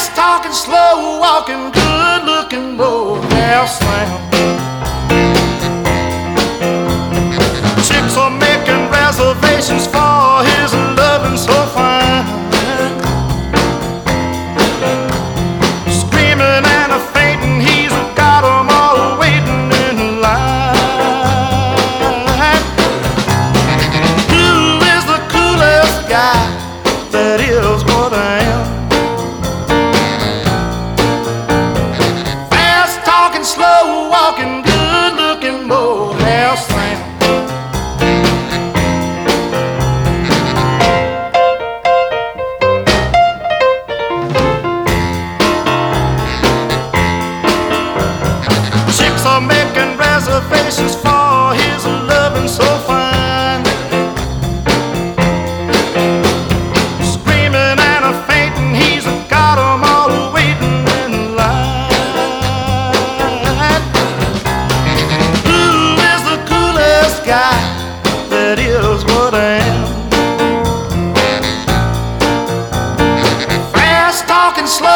Fast talking, slow walking, good looking, roadhouse slam. Chicks are making reservations for his loving so fine. Screaming and a fainting, he's got 'em all waiting in line. Who is the coolest guy? That is what I am. Fast talking, slow walking, good looking, roadhouse slam. Chicks are making reservations for his loving so fine. Screaming and a fainting, he's got 'em all waiting in line. Who is the coolest guy? That is what I am. Fast talking, slow